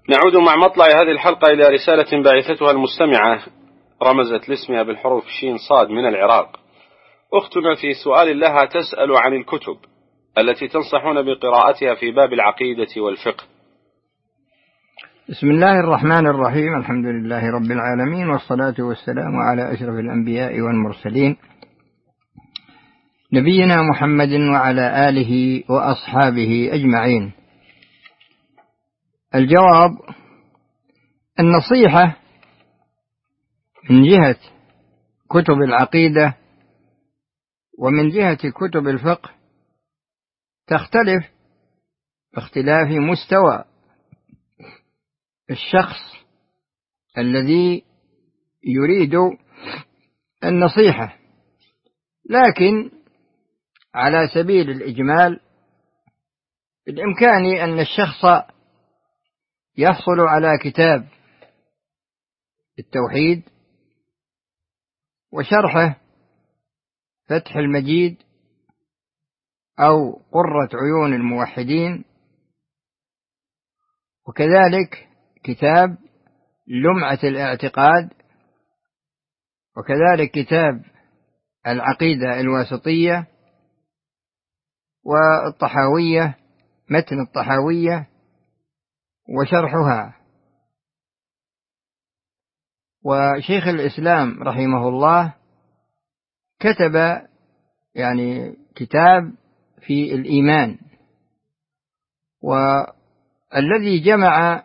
نعود مع مطلع هذه الحلقة إلى رسالة باعثتها المستمعة، رمزت لاسمها بالحروف شين صاد من العراق. أختنا في سؤال لها تسأل عن الكتب التي تنصحون بقراءتها في باب العقيدة والفقه. بسم الله الرحمن الرحيم، الحمد لله رب العالمين، والصلاة والسلام على أشرف الأنبياء والمرسلين، نبينا محمد وعلى آله وأصحابه أجمعين. الجواب: النصيحة من جهة كتب العقيدة ومن جهة كتب الفقه تختلف باختلاف مستوى الشخص الذي يريد النصيحة، لكن على سبيل الإجمال بالإمكان أن الشخص يحصل على كتاب التوحيد وشرحه فتح المجيد أو قرة عيون الموحدين، وكذلك كتاب لمعة الاعتقاد، وكذلك كتاب العقيدة الواسطية والطحاوية، متن الطحاوية وشرحها. وشيخ الإسلام رحمه الله كتب كتاب في الإيمان، والذي جمع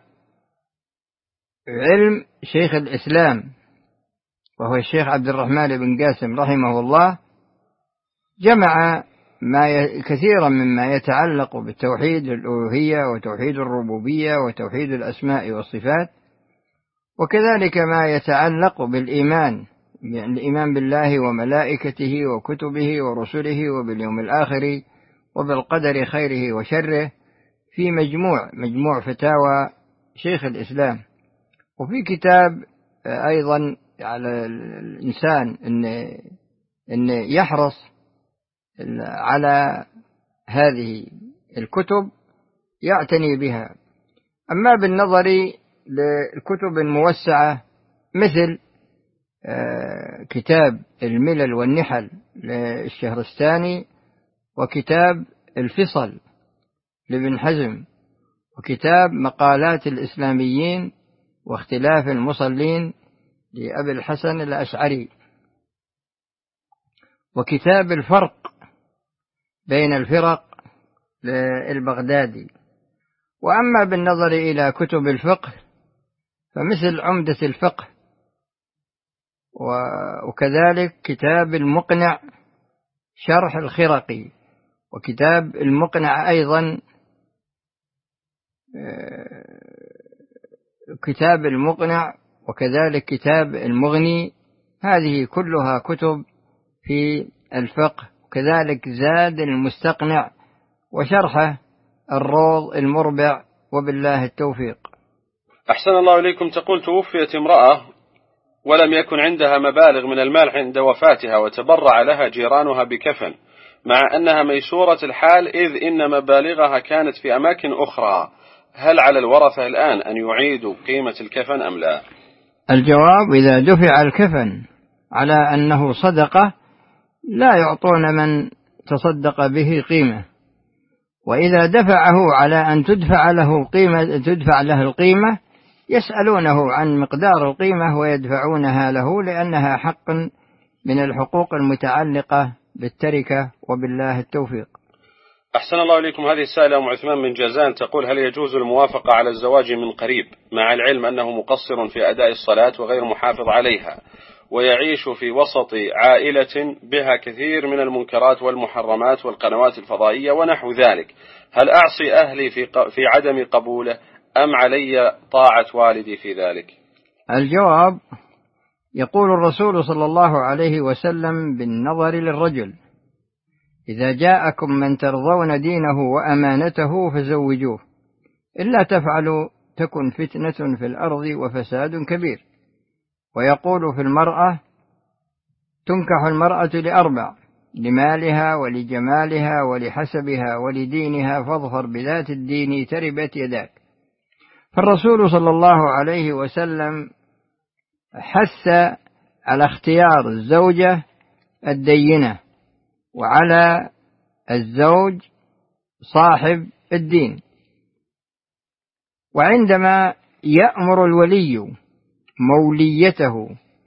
علم شيخ الإسلام وهو الشيخ عبد الرحمن بن قاسم رحمه الله، جمع كثيرا مما يتعلق بالتوحيد الألوهية وتوحيد الربوبية وتوحيد الأسماء والصفات، وكذلك ما يتعلق بالإيمان، الإيمان بالله وملائكته وكتبه ورسله وباليوم الآخر وبالقدر خيره وشره، في مجموع فتاوى شيخ الإسلام. وفي كتاب أيضا على الإنسان أن يحرص على هذه الكتب يعتني بها. أما بالنظر للكتب الموسعة مثل كتاب الملل والنحل للشهرستاني، وكتاب الفصل لابن حزم، وكتاب مقالات الإسلاميين واختلاف المصلين لأبي الحسن الأشعري، وكتاب الفرق بين الفرق للبغدادي. وأما بالنظر إلى كتب الفقه فمثل عمدة الفقه، وكذلك كتاب المقنع شرح الخرقي، وكتاب المقنع أيضا كتاب المقنع، وكذلك كتاب المغني. هذه كلها كتب في الفقه، وكذلك زاد المستقنع وشرحه الروض المربع، وبالله التوفيق. أحسن الله إليكم. تقول: توفيت امرأة ولم يكن عندها مبالغ من المال عند وفاتها، وتبرع لها جيرانها بكفن، مع أنها ميسورة الحال إذ إن مبالغها كانت في أماكن أخرى. هل على الورثة الآن أن يعيدوا قيمة الكفن أم لا؟ الجواب: إذا دفع الكفن على أنه صدقة لا يعطون من تصدق به قيمة، وإذا دفعه على أن تدفع له القيمة يسألونه عن مقدار القيمة ويدفعونها له، لأنها حق من الحقوق المتعلقة بالتركة، وبالله التوفيق. أحسن الله إليكم. هذه السائلة أم عثمان من جازان تقول: هل يجوز الموافقة على الزواج من قريب مع العلم أنه مقصر في أداء الصلاة وغير محافظ عليها، ويعيش في وسط عائلة بها كثير من المنكرات والمحرمات والقنوات الفضائية ونحو ذلك؟ هل أعصي أهلي في عدم قبوله أم علي طاعة والدي في ذلك؟ الجواب: يقول الرسول صلى الله عليه وسلم بالنظر للرجل: إذا جاءكم من ترضون دينه وأمانته فزوجوه، إلا تفعلوا تكن فتنة في الأرض وفساد كبير. ويقول في المرأة: تنكح المرأة لأربع: لمالها ولجمالها ولحسبها ولدينها، فاظفر بذات الدين تربت يداك. فالرسول صلى الله عليه وسلم حث على اختيار الزوجة الدينة وعلى الزوج صاحب الدين. وعندما يأمر الولي موليته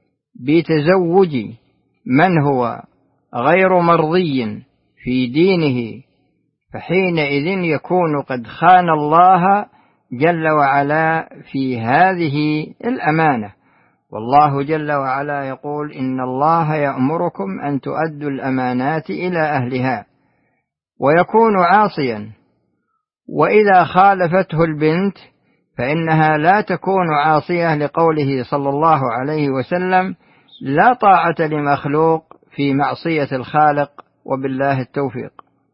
بتزوج من هو غير مرضي في دينه فحينئذ يكون قد خان الله جل وعلا في هذه الأمانة. والله جل وعلا يقول: إن الله يأمركم أن تؤدوا الأمانات إلى أهلها. ويكون عاصيا، وإذا خالفته البنت فإنها لا تكون عاصية، لقوله صلى الله عليه وسلم: لا طاعة لمخلوق في معصية الخالق، وبالله التوفيق.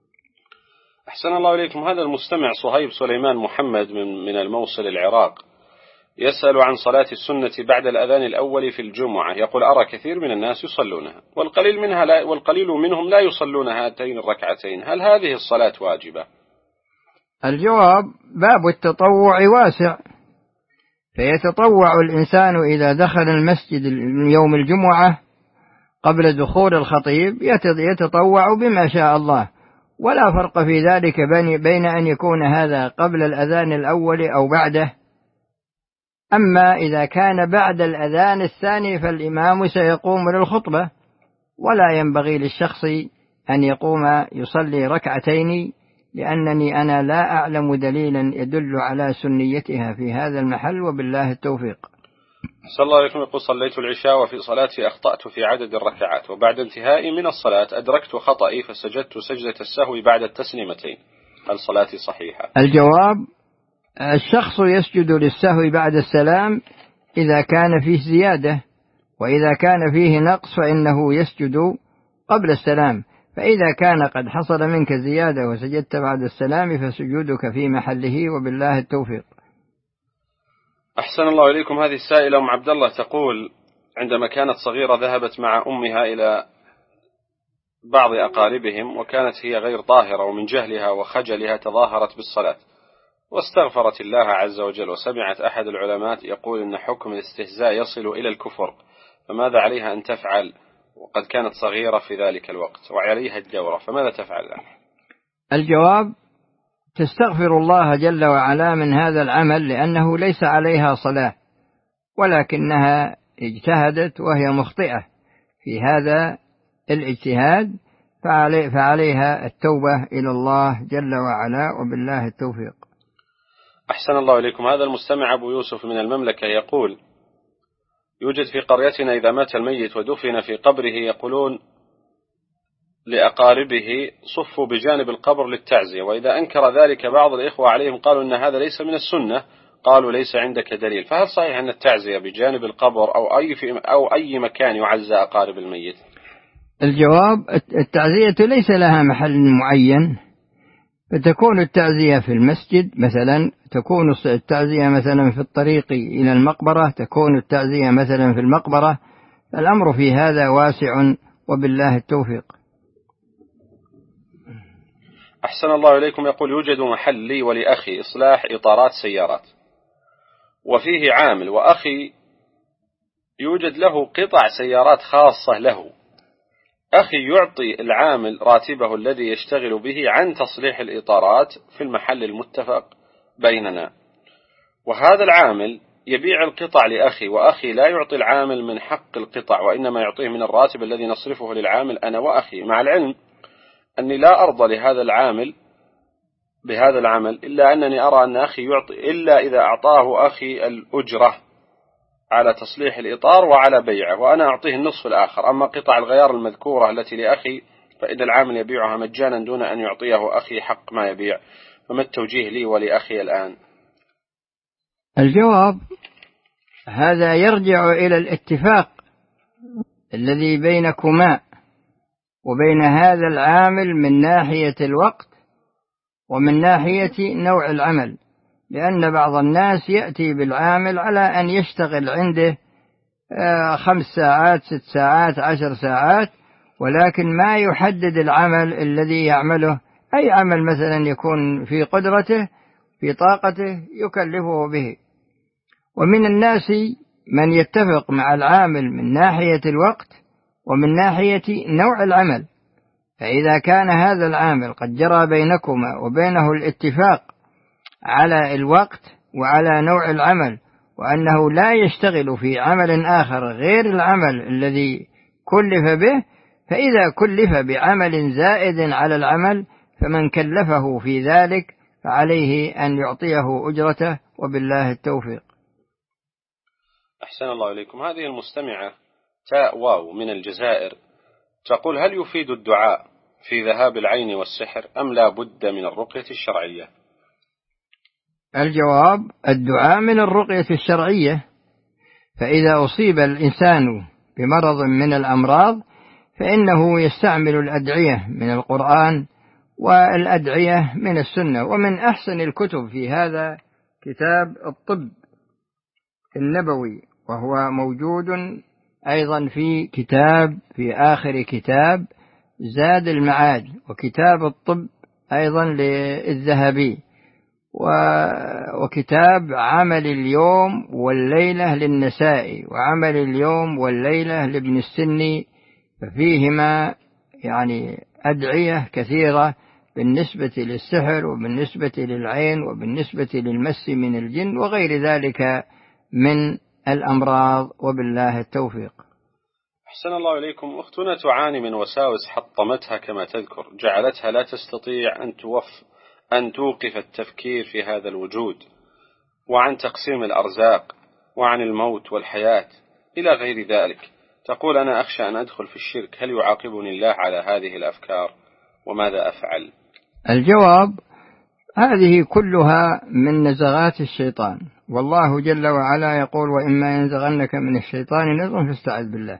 أحسن الله إليكم. هذا المستمع صهيب سليمان محمد من الموصل العراق يسأل عن صلاة السنة بعد الأذان الأول في الجمعة. يقول: أرى كثير من الناس يصلونها والقليل منهم لا يصلون هاتين الركعتين، هل هذه الصلاة واجبة؟ الجواب: باب التطوع واسع، فيتطوع الإنسان إذا دخل المسجد يوم الجمعة قبل دخول الخطيب يتطوع بما شاء الله، ولا فرق في ذلك بين أن يكون هذا قبل الأذان الأول أو بعده. أما إذا كان بعد الأذان الثاني فالإمام سيقوم للخطبة، ولا ينبغي للشخص أن يقوم يصلي ركعتين، لأنني أنا لا أعلم دليلا يدل على سنيتها في هذا المحل، وبالله التوفيق. صلى الله عليه وسلم يقول: صليت العشاء وفي صلاتي أخطأت في عدد الركعات، وبعد انتهائي من الصلاة أدركت خطئي فسجدت سجدة السهو بعد التسليمتين، هل صلاتي صحيحة؟ الجواب: الشخص يسجد للسهو بعد السلام إذا كان فيه زيادة، وإذا كان فيه نقص فإنه يسجد قبل السلام. فإذا كان قد حصل منك زيادة وسجدت بعد السلام فسجودك في محله، وبالله التوفيق. أحسن الله إليكم. هذه السائلة أم عبد الله تقول: عندما كانت صغيرة ذهبت مع أمها إلى بعض أقاربهم، وكانت هي غير طاهرة، ومن جهلها وخجلها تظاهرت بالصلاة واستغفرت الله عز وجل، وسمعت أحد العلماء يقول إن حكم الاستهزاء يصل إلى الكفر، فماذا عليها أن تفعل وقد كانت صغيرة في ذلك الوقت وعليها الدورة، فماذا تفعل الآن؟ الجواب: تستغفر الله جل وعلا من هذا العمل، لأنه ليس عليها صلاة، ولكنها اجتهدت وهي مخطئة في هذا الاجتهاد، فعليها التوبة إلى الله جل وعلا، وبالله التوفيق. أحسن الله إليكم. هذا المستمع أبو يوسف من المملكة يقول: يوجد في قريتنا إذا مات الميت ودفن في قبره يقولون لأقاربه صفوا بجانب القبر للتعزية، وإذا أنكر ذلك بعض الإخوة عليهم قالوا أن هذا ليس من السنة، قالوا ليس عندك دليل، فهل صحيح أن التعزية بجانب القبر أو أي مكان يعزى أقارب الميت؟ الجواب: التعزية ليس لها محل معين، فتكون التعزية في المسجد مثلا، تكون التعزية مثلا في الطريق إلى المقبرة، تكون التعزية مثلا في المقبرة. الأمر في هذا واسع، وبالله التوفيق. أحسن الله إليكم. يقول: يوجد محل لي ولأخي إصلاح إطارات سيارات، وفيه عامل، وأخي يوجد له قطع سيارات خاصة له، أخي يعطي العامل راتبه الذي يشتغل به عن تصليح الإطارات في المحل المتفق بيننا، وهذا العامل يبيع القطع لأخي، وأخي لا يعطي العامل من حق القطع، وإنما يعطيه من الراتب الذي نصرفه للعامل أنا وأخي، مع العلم أني لا أرضى لهذا العامل بهذا العمل، إلا أنني أرى أن أخي يعطي إلا إذا أعطاه أخي الأجرة على تصليح الإطار وعلى بيعه، وأنا أعطيه النصف الآخر. أما قطع الغيار المذكورة التي لأخي فإن العامل يبيعها مجانا دون أن يعطيه أخي حق ما يبيع، فما التوجيه لي ولأخي الآن؟ الجواب: هذا يرجع إلى الاتفاق الذي بينكما وبين هذا العامل من ناحية الوقت ومن ناحية نوع العمل، لأن بعض الناس يأتي بالعامل على أن يشتغل عنده 5 ساعات 6 ساعات 10 ساعات، ولكن ما يحدد العمل الذي يعمله، أي عمل مثلا يكون في قدرته في طاقته يكلفه به. ومن الناس من يتفق مع العامل من ناحية الوقت ومن ناحية نوع العمل، فإذا كان هذا العامل قد جرى بينكما وبينه الاتفاق على الوقت وعلى نوع العمل، وأنه لا يشتغل في عمل آخر غير العمل الذي كلف به، فإذا كلف بعمل زائد على العمل فمن كلفه في ذلك فعليه أن يعطيه أجرته، وبالله التوفيق. أحسن الله إليكم. هذه المستمعة تاء واو من الجزائر تقول: هل يفيد الدعاء في ذهاب العين والسحر أم لا بد من الرقية الشرعية؟ الجواب: الدعاء من الرقية الشرعية، فإذا أصيب الإنسان بمرض من الأمراض فإنه يستعمل الأدعية من القرآن والأدعية من السنة. ومن أحسن الكتب في هذا كتاب الطب النبوي، وهو موجود أيضا في آخر كتاب زاد المعاد، وكتاب الطب أيضا للذهبي، وكتاب عمل اليوم والليلة للنسائي، وعمل اليوم والليلة لابن السني، ففيهما يعني أدعية كثيرة بالنسبة للسحر وبالنسبة للعين وبالنسبة للمس من الجن وغير ذلك من الأمراض، وبالله التوفيق. أحسن الله إليكم. أختنا تعاني من وساوس حطمتها كما تذكر، جعلتها لا تستطيع أن توقف التفكير في هذا الوجود وعن تقسيم الأرزاق وعن الموت والحياة إلى غير ذلك. تقول: أنا أخشى أن أدخل في الشرك، هل يعاقبني الله على هذه الأفكار وماذا أفعل؟ الجواب: هذه كلها من نزغات الشيطان، والله جل وعلا يقول: وإما ينزغنك من الشيطان نزغ فاستعذ بالله.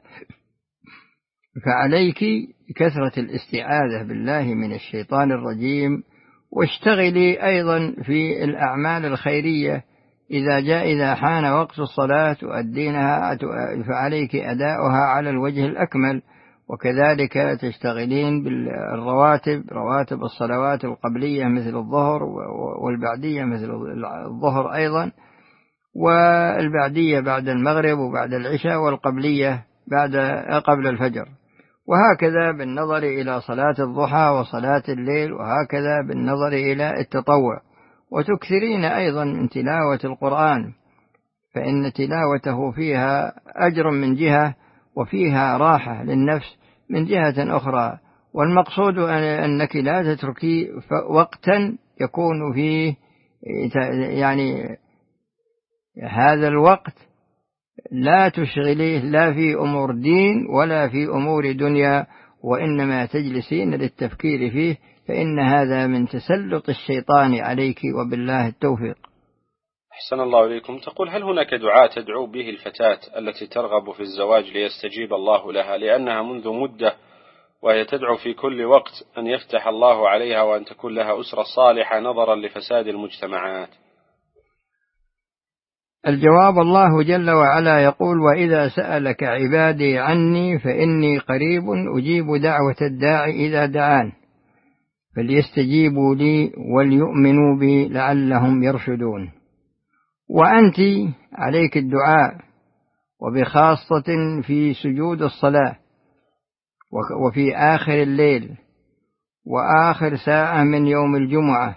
فعليك بكثرة الاستعاذة بالله من الشيطان الرجيم، واشتغلي أيضا في الأعمال الخيرية، إذا حان وقت الصلاة تؤدينها فعليك أداؤها على الوجه الأكمل، وكذلك تشتغلين بالرواتب، رواتب الصلوات القبلية مثل الظهر، والبعدية مثل الظهر أيضا، والبعدية بعد المغرب وبعد العشاء، والقبلية قبل الفجر، وهكذا بالنظر إلى صلاة الضحى وصلاة الليل، وهكذا بالنظر إلى التطوع. وتكثرين أيضا من تلاوة القرآن، فإن تلاوته فيها أجر من جهة، وفيها راحة للنفس من جهة أخرى، والمقصود أنك لا تتركي وقتا يكون فيه يعني هذا الوقت لا تشغليه لا في أمور دين ولا في أمور دنيا، وإنما تجلسين للتفكير فيه، فإن هذا من تسلط الشيطان عليك، وبالله التوفيق. أحسن الله إليكم. تقول: هل هناك دعاء تدعو به الفتاة التي ترغب في الزواج ليستجيب الله لها، لأنها منذ مدة وهي تدعو في كل وقت أن يفتح الله عليها وأن تكون لها أسرة صالحة نظرا لفساد المجتمعات؟ الجواب: الله جل وعلا يقول: وإذا سألك عبادي عني فإني قريب أجيب دعوة الداعي إذا دعان فليستجيبوا لي وليؤمنوا بي لعلهم يرشدون. وأنت عليك الدعاء، وبخاصة في سجود الصلاة وفي آخر الليل وآخر ساعة من يوم الجمعة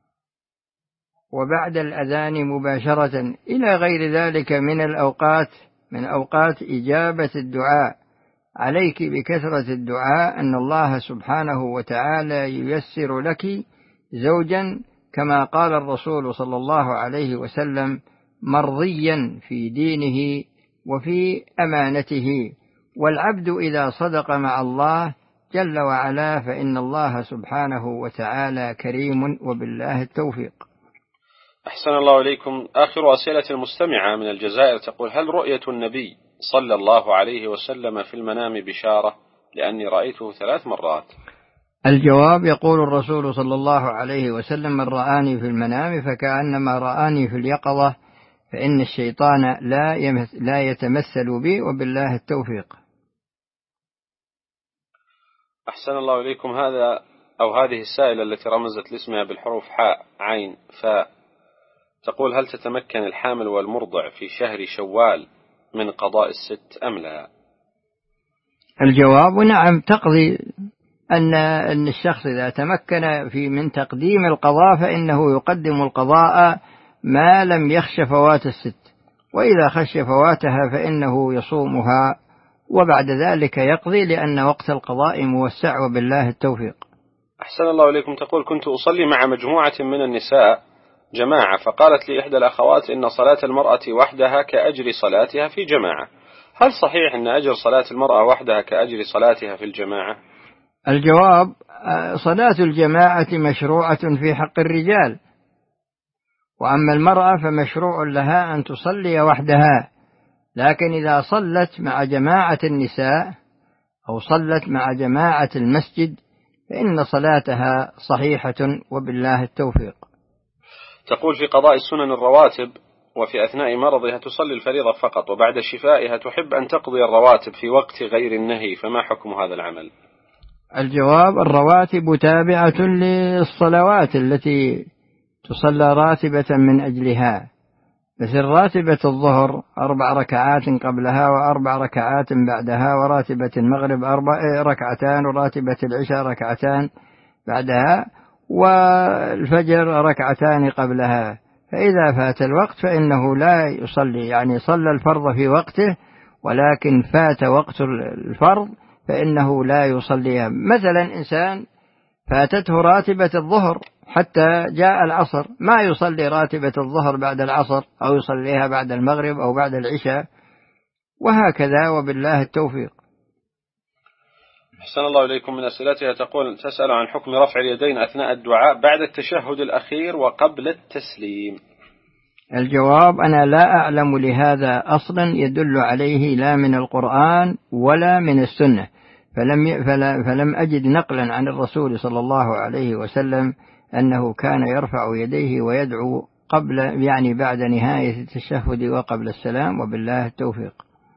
وبعد الأذان مباشرة إلى غير ذلك من أوقات إجابة الدعاء. عليك بكثرة الدعاء أن الله سبحانه وتعالى ييسر لك زوجا، كما قال الرسول صلى الله عليه وسلم: مرضيا في دينه وفي أمانته. والعبد إذا صدق مع الله جل وعلا فإن الله سبحانه وتعالى كريم، وبالله التوفيق. أحسن الله إليكم. آخر أسئلة المستمعة من الجزائر تقول: هل رؤية النبي صلى الله عليه وسلم في المنام بشارة؟ لأني رأيته 3 مرات. الجواب: يقول الرسول صلى الله عليه وسلم: من رآني في المنام فكأنما رآني في اليقظة، فإن الشيطان لا يتمثل بي، وبالله التوفيق. أحسن الله إليكم. هذه السائلة التي رمزت لاسمها بالحروف حاء عين فاء تقول هل تتمكن الحامل والمرضع في شهر شوال من قضاء الست أم لا؟ الجواب نعم، تقضي. أن الشخص إذا تمكن من تقديم القضاء فإنه يقدم القضاء ما لم يخش فوات الست، وإذا خش فواتها فإنه يصومها وبعد ذلك يقضي، لأن وقت القضاء موسع وبالله التوفيق. أحسن الله إليكم. تقول كنت أصلي مع مجموعة من النساء جماعة، فقالت لي إحدى الأخوات إن صلاة المرأة وحدها كأجر صلاتها في جماعة، هل صحيح أن أجر صلاة المرأة وحدها كأجر صلاتها في الجماعة؟ الجواب صلاة الجماعة مشروعة في حق الرجال، وأما المرأة فمشروع لها أن تصلي وحدها، لكن إذا صلت مع جماعة النساء أو صلت مع جماعة المسجد فإن صلاتها صحيحة وبالله التوفيق. تقول في قضاء السنن الرواتب وفي أثناء مرضها تصلي الفريضة فقط، وبعد شفائها تحب أن تقضي الرواتب في وقت غير النهي، فما حكم هذا العمل؟ الجواب الرواتب تابعة للصلوات التي تصلى راتبة من أجلها، مثل راتبة الظهر 4 ركعات قبلها و4 ركعات بعدها، وراتبة المغرب 4 ركعتان، وراتبة العشاء 2 ركعتان بعدها، والفجر 2 ركعتان قبلها. فإذا فات الوقت فإنه لا يصلي، يعني صلى الفرض في وقته ولكن فات وقت الفرض فإنه لا يصليها. مثلا إنسان فاتته راتبة الظهر حتى جاء العصر، ما يصلي راتبة الظهر بعد العصر، أو يصليها بعد المغرب أو بعد العشاء، وهكذا وبالله التوفيق. أحسن الله إليكم. من أسئلتها تقول تسأل عن حكم رفع اليدين أثناء الدعاء بعد التشهد الأخير وقبل التسليم. الجواب أنا لا أعلم لهذا أصلا يدل عليه لا من القرآن ولا من السنة، فلم أجد نقلا عن الرسول صلى الله عليه وسلم أنه كان يرفع يديه ويدعو يعني بعد نهاية التشهد وقبل السلام، وبالله التوفيق.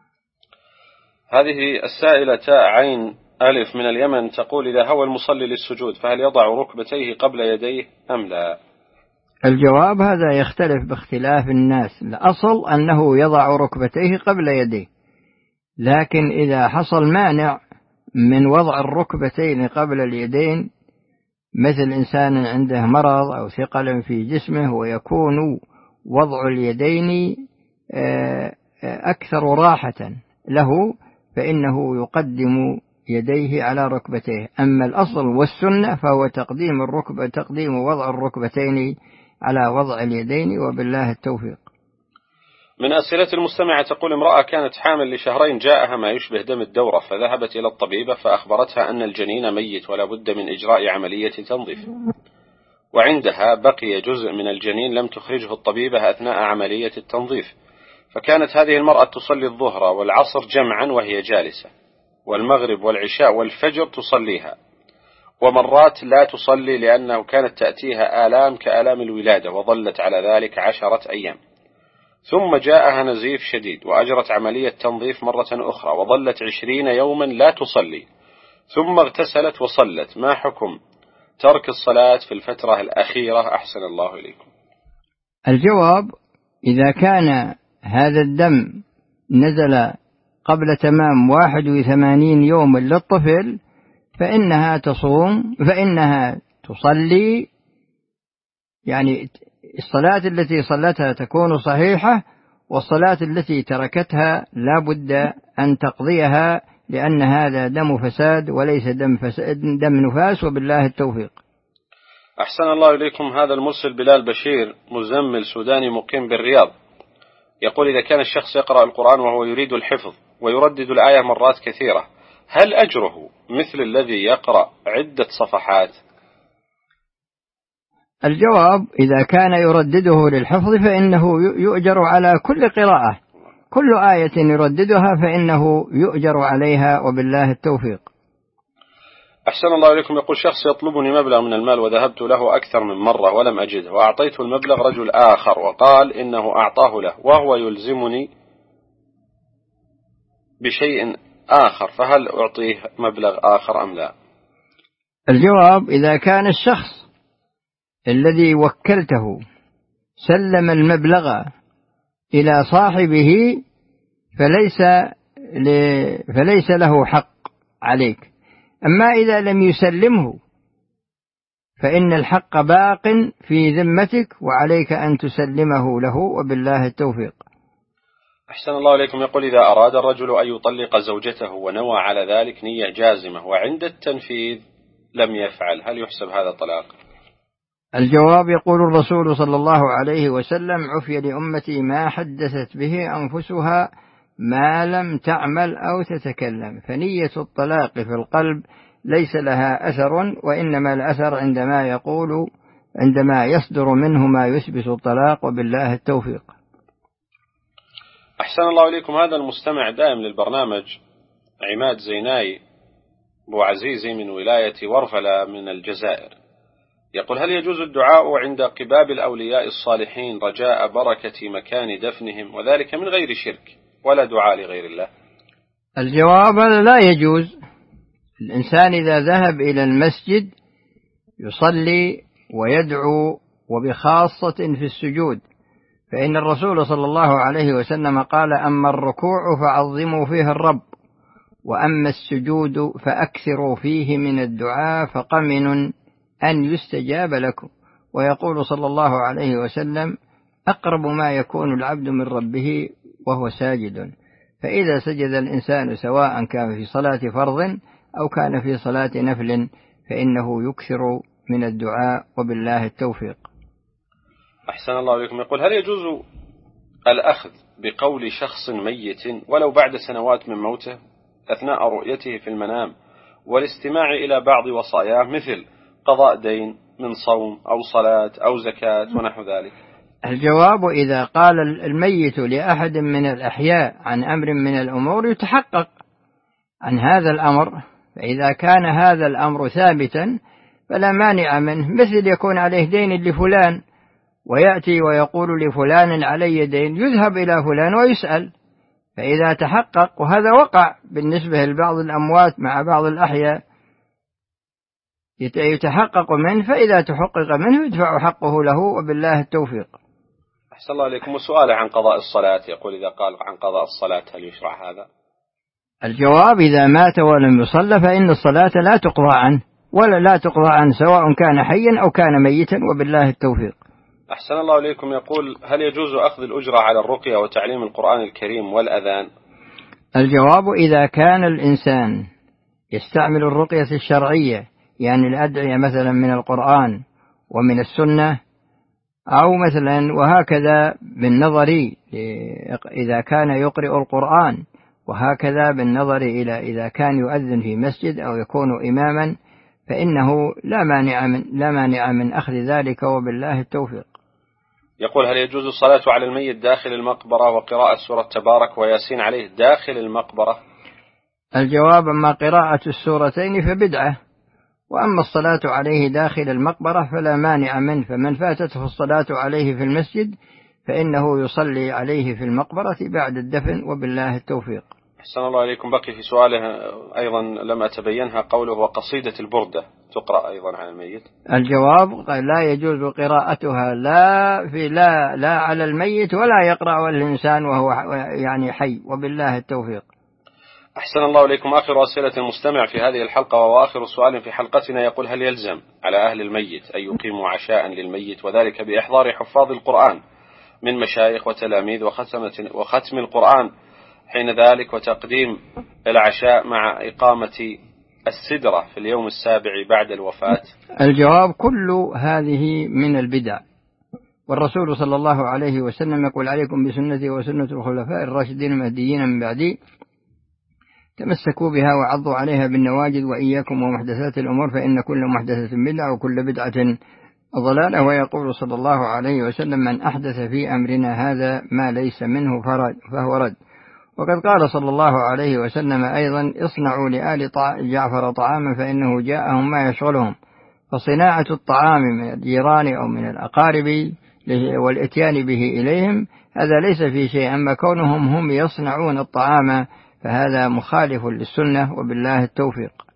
هذه السائلة تاء عين ألف من اليمن تقول إذا هوى المصلي للسجود فهل يضع ركبتيه قبل يديه أم لا؟ الجواب هذا يختلف باختلاف الناس، الأصل أنه يضع ركبتيه قبل يديه، لكن إذا حصل مانع من وضع الركبتين قبل اليدين، مثل إنسان عنده مرض أو ثقل في جسمه ويكون وضع اليدين أكثر راحة له، فإنه يقدم يديه على ركبتيه. أما الأصل والسنة فهو تقديم وضع الركبتين على وضع اليدين، وبالله التوفيق. من أسئلة المستمعة تقول امرأة كانت حامل لشهرين جاءها ما يشبه دم الدورة، فذهبت إلى الطبيبة فأخبرتها أن الجنين ميت ولا بد من إجراء عملية تنظيف، وعندها بقي جزء من الجنين لم تخرجه الطبيبة أثناء عملية التنظيف، فكانت هذه المرأة تصلي الظهر والعصر جمعا وهي جالسة، والمغرب والعشاء والفجر تصليها، ومرات لا تصلي لأنه كانت تأتيها آلام كآلام الولادة، وظلت على ذلك 10 أيام، ثم جاءها نزيف شديد وأجرت عملية تنظيف مرة أخرى وظلت 20 يوما لا تصلي، ثم اغتسلت وصلت، ما حكم ترك الصلاة في الفترة الأخيرة أحسن الله إليكم؟ الجواب إذا كان هذا الدم نزل قبل تمام 81 يوم للطفل فإنها تصلي، يعني الصلاة التي صلتها تكون صحيحة، والصلاة التي تركتها لا بد أن تقضيها، لأن هذا دم فساد وليس دم نفاس، وبالله التوفيق. أحسن الله إليكم. هذا المرسل بلال بشير مزمل سوداني مقيم بالرياض يقول إذا كان الشخص يقرأ القرآن وهو يريد الحفظ ويردد الآية مرات كثيرة، هل أجره مثل الذي يقرأ عدة صفحات؟ الجواب إذا كان يردده للحفظ فإنه يؤجر على كل قراءة، كل آية يرددها فإنه يؤجر عليها، وبالله التوفيق. أحسن الله إليكم. يقول شخص يطلبني مبلغ من المال وذهبت له أكثر من مرة ولم أجده، وأعطيته المبلغ رجل آخر وقال إنه أعطاه له وهو يلزمني بشيء آخر، فهل أعطيه مبلغ آخر أم لا؟ الجواب إذا كان الشخص الذي وكلته سلم المبلغ إلى صاحبه فليس له حق عليك. أما إذا لم يسلمه فإن الحق باق في ذمتك وعليك أن تسلمه له، وبالله التوفيق. أحسن الله إليكم. يقول: إذا أراد الرجل أن يطلق زوجته ونوى على ذلك نية جازمة وعند التنفيذ لم يفعل، هل يحسب هذا طلاق؟ الجواب: يقول الرسول صلى الله عليه وسلم: عفي لأمتي ما حدثت به أنفسها ما لم تعمل أو تتكلم. فنية الطلاق في القلب ليس لها أثر، وإنما الأثر عندما يصدر منه ما يثبت الطلاق، وبالله التوفيق. أحسن الله إليكم. هذا المستمع دائم للبرنامج عماد زيناي أبو عزيزي من ولاية ورفلة من الجزائر، يقول: هل يجوز الدعاء عند قباب الأولياء الصالحين رجاء بركة مكان دفنهم، وذلك من غير شرك ولا دعاء لغير الله؟ الجواب: لا يجوز. الإنسان إذا ذهب إلى المسجد يصلي ويدعو، وبخاصة في السجود، فإن الرسول صلى الله عليه وسلم قال: أما الركوع فعظموا فيه الرب، وأما السجود فأكثروا فيه من الدعاء فقمن أن يستجاب لكم. ويقول صلى الله عليه وسلم: أقرب ما يكون العبد من ربه وهو ساجد. فإذا سجد الإنسان سواء كان في صلاة فرض أو كان في صلاة نفل فإنه يكثر من الدعاء، وبالله التوفيق. أحسن الله إليكم. يقول: هل يجوز الأخذ بقول شخص ميت ولو بعد سنوات من موته أثناء رؤيته في المنام والاستماع إلى بعض وصاياه مثل قضاء دين من صوم أو صلاة أو زكاة ونحو ذلك؟ الجواب: إذا قال الميت لأحد من الأحياء عن أمر من الأمور يتحقق عن هذا الأمر، فإذا كان هذا الأمر ثابتا فلا مانع منه، مثل يكون عليه دين لفلان ويأتي ويقول لفلان علي دين، يذهب إلى فلان ويسأل، فإذا تحقق، وهذا وقع بالنسبة لبعض الأموات مع بعض الأحياء، يتحقق منه، فإذا تحقق منه يدفع حقه له، وبالله التوفيق. أحسن الله عليكم. وسؤاله عن قضاء الصلاة، يقول: إذا قال عن قضاء الصلاة هل يشرع هذا؟ الجواب: إذا مات ولم يصلى فإن الصلاة لا تقضى عنه، ولا لا تقضى عنه سواء كان حيا أو كان ميتا، وبالله التوفيق. أحسن الله إليكم. يقول: هل يجوز أخذ الأجرة على الرقية وتعليم القرآن الكريم والأذان؟ الجواب: إذا كان الإنسان يستعمل الرقية الشرعية، يعني الأدعية مثلا من القرآن ومن السنة، أو مثلا وهكذا بالنظر إذا كان يقرئ القرآن، وهكذا بالنظر إلى إذا كان يؤذن في مسجد أو يكون إماما، فإنه لا مانع من أخذ ذلك، وبالله التوفيق. يقول: هل يجوز الصلاة على الميت داخل المقبرة وقراءة سورة تبارك وياسين عليه داخل المقبرة؟ الجواب: أما قراءة السورتين فبدعة، وأما الصلاة عليه داخل المقبرة فلا مانع منه، فمن فاتته الصلاة عليه في المسجد فإنه يصلي عليه في المقبرة بعد الدفن، وبالله التوفيق. أحسن الله إليكم. بقي في سؤاله أيضا لم أتبينها قوله: وقصيدة البردة تقرأ أيضا على الميت؟ الجواب: لا يجوز قراءتها لا على الميت، ولا يقرأ الإنسان وهو يعني حي، وبالله التوفيق. أحسن الله إليكم. آخر أسئلة المستمع في هذه الحلقة وآخر سؤال في حلقتنا، يقول: هل يلزم على أهل الميت أن يقيموا عشاء للميت، وذلك بإحضار حفاظ القرآن من مشايخ وتلاميذ وختم القرآن حين ذلك، وتقديم العشاء مع إقامة السدرة في اليوم السابع بعد الوفاة؟ الجواب: كل هذه من البدع، والرسول صلى الله عليه وسلم يقول: عليكم بسنتي وسنة الخلفاء الراشدين المهديين من بعدي، تمسكوا بها وعضوا عليها بالنواجذ، وإياكم ومحدثات الأمور، فإن كل محدثة بدعة وكل بدعة ضلالة. ويقول صلى الله عليه وسلم: من أحدث في أمرنا هذا ما ليس منه فهو رد. وقد قال صلى الله عليه وسلم أيضا: اصنعوا لآل جعفر طعاما فإنه جاءهم ما يشغلهم. فصناعة الطعام من الجيران أو من الأقارب والإتيان به إليهم هذا ليس في شيء، أما كونهم هم يصنعون الطعام فهذا مخالف للسنة، وبالله التوفيق.